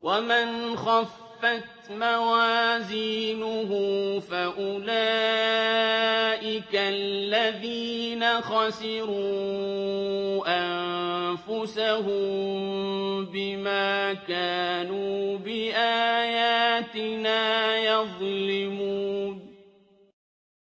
وَمَنْ خَفَّتْ مَوَازِينُهُ فَأُولَٰئِكَ الَّذِينَ خَسِرُوا أَنفُسَهُم بِمَا كَانُوا بِآيَاتِنَا يَظْلِمُونَ